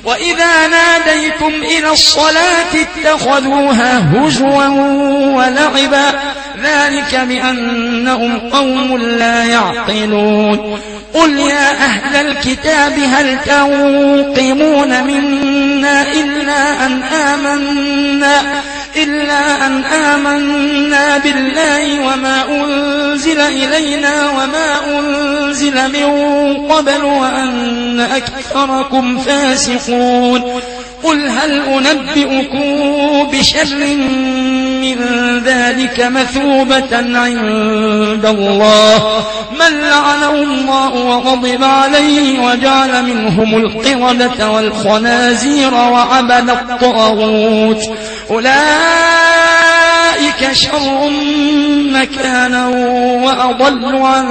وإذا ناديتم إلى الصلاة اتخذوها هزوا ولعبا ذلك بأنهم قوم لا يعقلون قل يا أهل الكتاب هل تنقمون منا إلا أن آمنا بالله وما أنزل إلينا وما أنزل من قبل وأن أكثركم فاسقون قل هل أنبئكم بشر من ذلك مثوبة عند الله من لعنه الله وغضب عليه وجعل منهم القردة والخنازير وعبد الطاغوت أولئك شر مكانا وأضل عن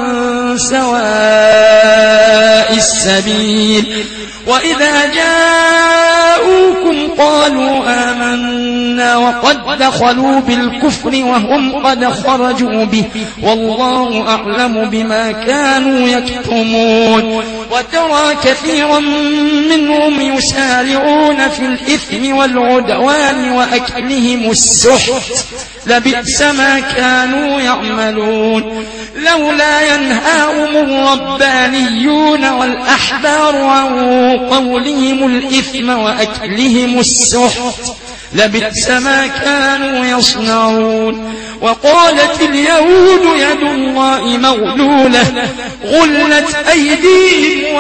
سواء السبيل وإذا جاءوكم قالوا آمنا وقد دخلوا بالكفر وهم قد خرجوا به والله أعلم بما كانوا يكتمون وترى كثيرا منهم يسارعون في الإثم والعدوان وأكلهم السحت لبئس ما كانوا يعملون لولا ينهاهم الربانيون والأحبار عن قولهم الإثم وأكلهم السحت لبئس ما كانوا يصنعون وقالت اليهود يد الله مغلولة غلت أيديهم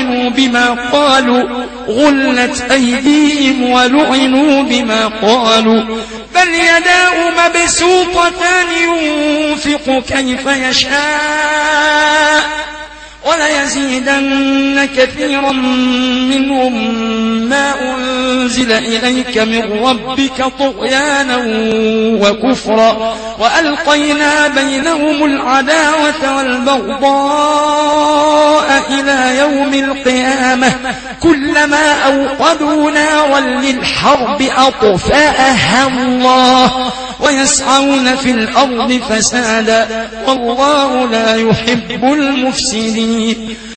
ولعنوا بما قالوا بل يداه مبسوطتان ينفق كيف يشاء وليزيدن كثيرا منهم ما أنزل إليك من ربك طغيانا وكفرا وألقينا بينهم العداوة والبغضاء إلى يوم القيامة كلما أوقدوا نارا للحرب أطفأها الله ويسعون في الأرض فسادا والله لا يحب المفسدين